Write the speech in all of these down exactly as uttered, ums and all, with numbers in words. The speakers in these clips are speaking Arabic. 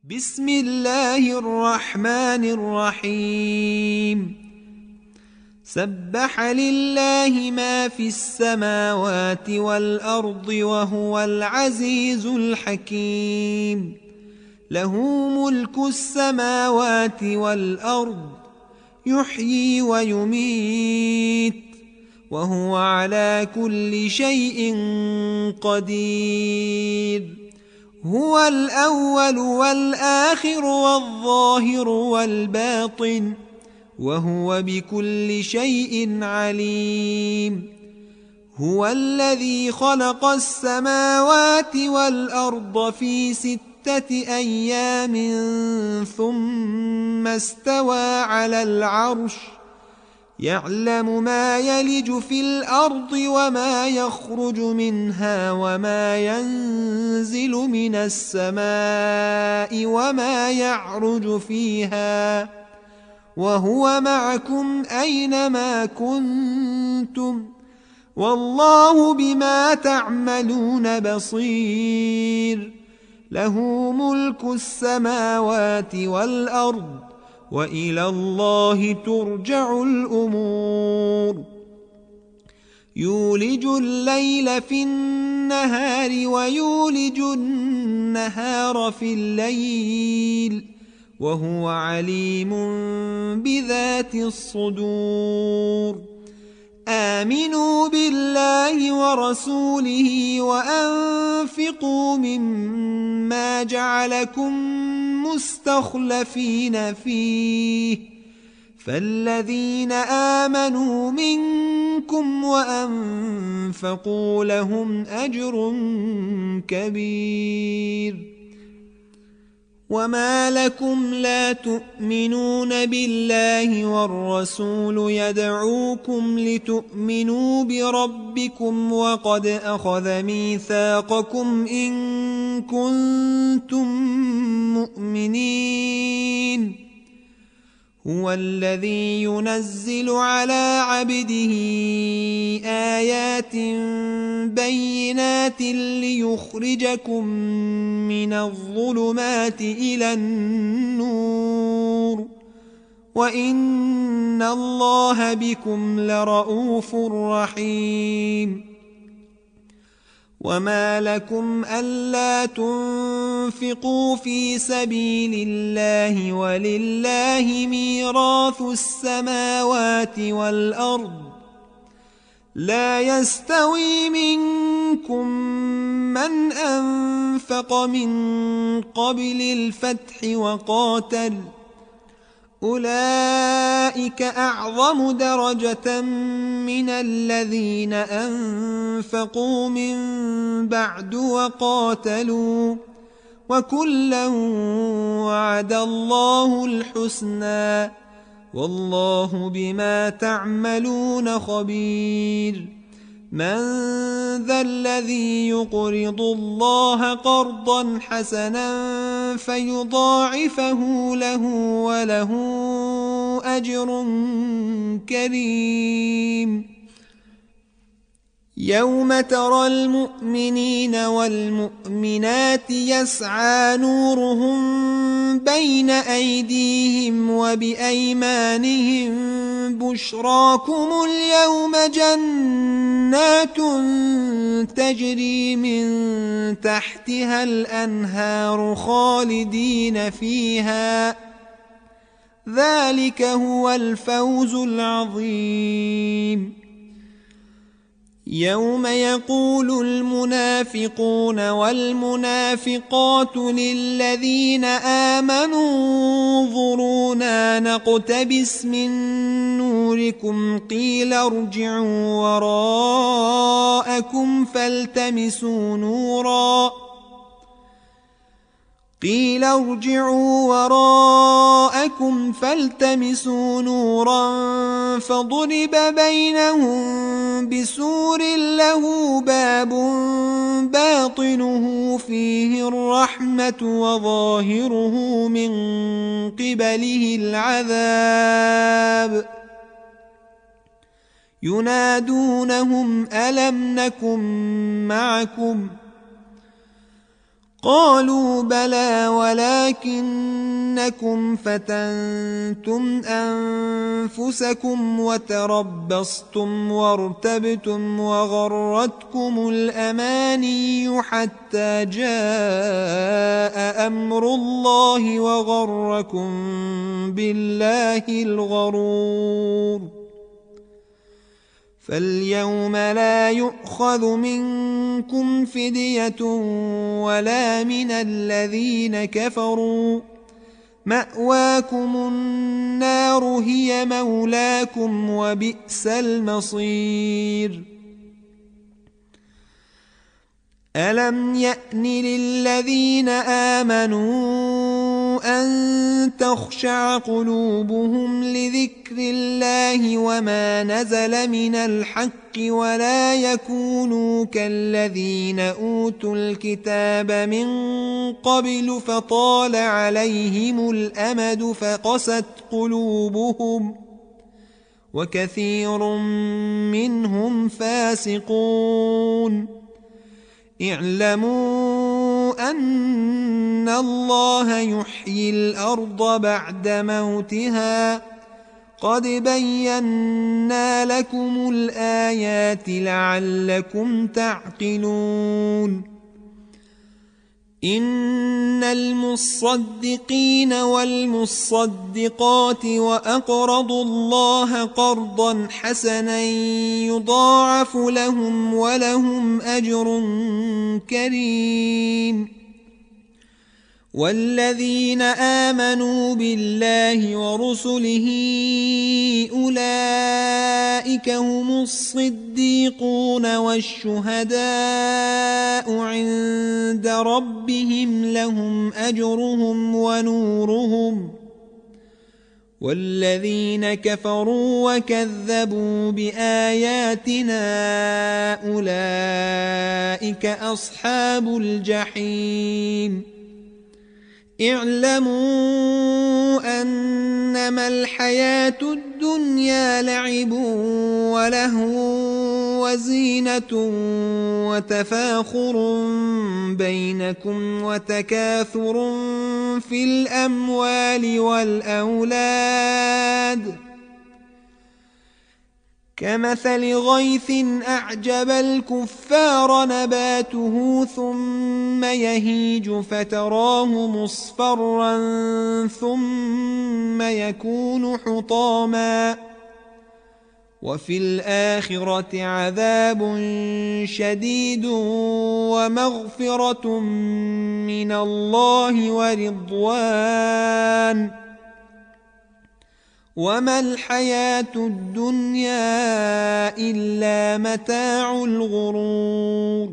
بسم الله الرحمن الرحيم سبح لله ما في السماوات والأرض وهو العزيز الحكيم له ملك السماوات والأرض يحيي ويميت وهو على كل شيء قدير هو الأول والآخر والظاهر والباطن وهو بكل شيء عليم هو الذي خلق السماوات والأرض في ستة أيام ثم استوى على العرش يعلم ما يلج في الأرض وما يخرج منها وما ينزل من السماء وما يعرج فيها وهو معكم أينما كنتم والله بما تعملون بصير له ملك السماوات والأرض وإلى الله ترجع الأمور يولج الليل في النهار ويولج النهار في الليل وهو عليم بذات الصدور آمنوا بالله ورسوله وأنفقوا مما جعلكم مستخلفين فيه فالذين آمنوا منكم وأنفقوا لهم أجر كبير وما لكم لا تؤمنون بالله والرسول يدعوكم لتؤمنوا بربكم وقد أخذ ميثاقكم إن كنتم مؤمنين هو الذي ينزل على عبده آيات بينات ليخرجكم من الظلمات إلى النور وإن الله بكم لرؤوف رحيم وما لكم ألا تنفقوا في سبيل الله ولله ميراث السماوات والأرض لا يستوي منكم من أنفق من قبل الفتح وقاتل أولئك أعظم درجة من الذين أنفقوا من بعد وقاتلوا وكلا وعد الله الحسنى والله بما تعملون خبير من ذا الذي يقرض الله قرضا حسنا فيضاعفه له وله أجر كريم يوم ترى المؤمنين والمؤمنات يسعى نورهم بين أيديهم وبأيمانهم بشراكم اليوم جنات تجري من تحتها الأنهار خالدين فيها ذلك هو الفوز العظيم يوم يقول المنافقون والمنافقات للذين آمنوا انظرونا نقتبس من نوركم قيل ارجعوا وراءكم فالتمسوا نورا قيل ارجعوا وراءكم فالتمسوا نورا فضرب بينهم بسور له باب باطنه فيه الرحمة وظاهره من قبله العذاب ينادونهم ألم نكن معكم قالوا بلى ولكنكم فتنتم أنفسكم وتربصتم وارتبتم وغرتكم الأماني حتى جاء أمر الله وغركم بالله الغرور. فاليوم لا يؤخذ منكم فدية ولا من الذين كفروا، مأواكم النار هي مولاكم وبئس المصير. ألم يأن للذين آمنوا أن تخشع قلوبهم لذكر الله وما نزل من الحق ولا يكونوا كالذين أوتوا الكتاب من قبل فطال عليهم الأمد فقست قلوبهم وكثير منهم فاسقون. اعلموا أن الله يحيي الأرض بعد موتها قد بينا لكم الآيات لعلكم تعقلون. إن المصدقين والمصدقات وأقرضوا الله قرضا حسنا يضاعف لهم ولهم أجر كريم. والذين آمنوا بالله ورسله أولئك هم الصديقون والشهداء عند ربهم لهم أجرهم ونورهم. والذين كفروا وكذبوا بآياتنا أولئك أصحاب الجحيم. اعلموا أنما الحياة الدنيا لعب ولهو وزينة وتفاخر بينكم وتكاثر في الأموال والأولاد كمثل غيث أعجب الكفار نباته ثم يهيج فتراه مصفرا ثم يكون حطاما وفي الآخرة عذاب شديد ومغفرة من الله ورضوان وما الحياة الدنيا إلا متاع الغرور.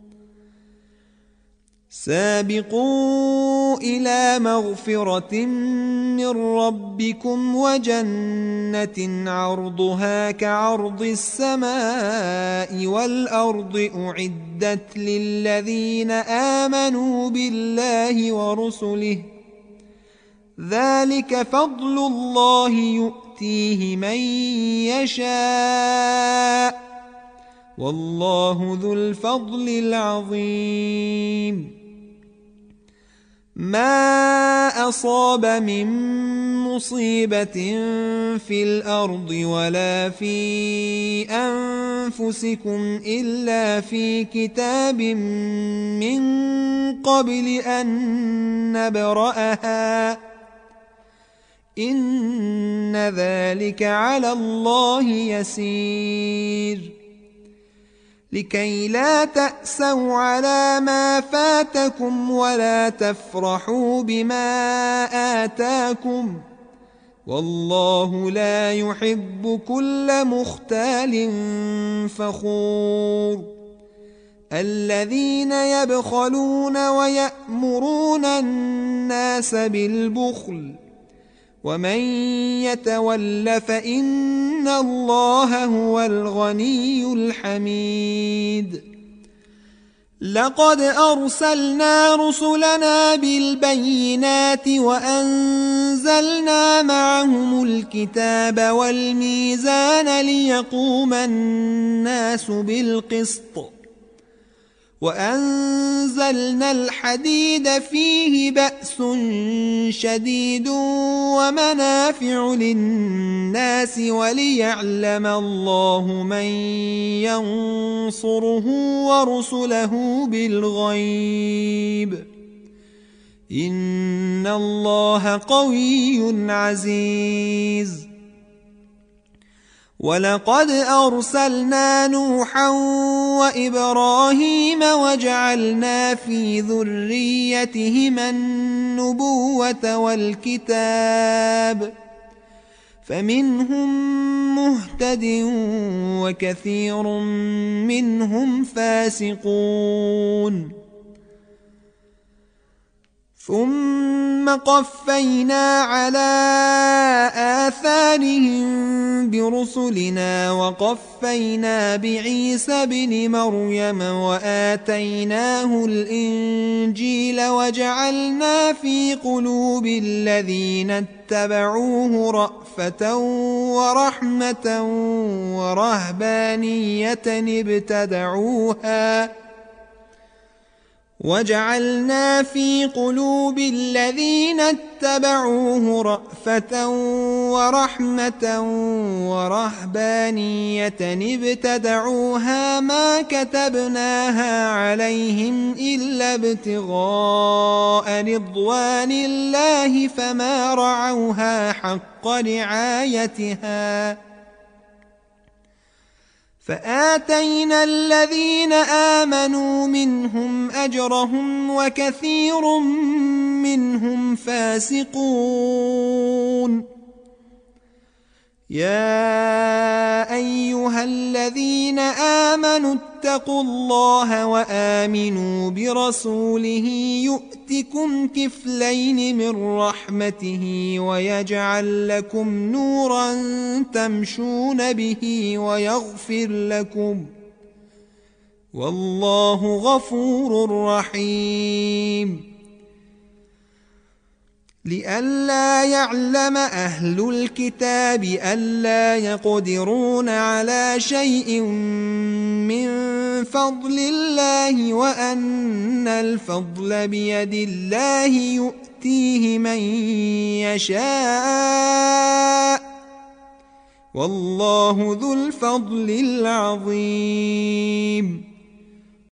سابقوا إلى مغفرة من ربكم وجنة عرضها كعرض السماء والأرض أعدت للذين آمنوا بالله ورسله ذلك فضل الله يؤتيه من يشاء والله ذو الفضل العظيم. ما أصاب من مصيبة في الأرض ولا في أنفسكم إلا في كتاب من قبل أن نبرأها إن ذلك على الله يسير. لكي لا تأسوا على ما فاتكم ولا تفرحوا بما آتاكم والله لا يحب كل مختال فخور. الذين يبخلون ويأمرون الناس بالبخل ومن يتول فإن الله هو الغني الحميد. لقد أرسلنا رسلنا بالبينات وأنزلنا معهم الكتاب والميزان ليقوم الناس بالقسط وأنزلنا الحديد فيه بأس شديد ومنافع للناس وليعلم الله من ينصره ورسله بالغيب إن الله قوي عزيز. ولقد أرسلنا نوحا وإبراهيم وجعلنا في ذريتهما النبوة والكتاب فمنهم مهتد وكثير منهم فاسقون. ثم قفينا على آثارهم برسلنا وقفينا بعيسى بن مريم وآتيناه الإنجيل وجعلنا في قلوب الذين اتبعوه رأفة ورحمة ورهبانية ابتدعوها وجعلنا في قلوب الذين اتبعوه رأفة ورحمة ورهبانية ابتدعوها ما كتبناها عليهم إلا ابتغاء رضوان الله فما رعوها حق رعايتها فآتينا الذين آمنوا منهم أجرهم وكثير منهم فاسقون. يا أيها الذين آمنوا اتقوا الله وآمنوا برسوله يؤتكم كفلين من رحمته ويجعل لكم نورا تمشون به ويغفر لكم والله غفور رحيم. لئلا يعلم أهل الكتاب ألا يقدرون على شيء من فضل الله وأن الفضل بيد الله يؤتيه من يشاء والله ذو الفضل العظيم.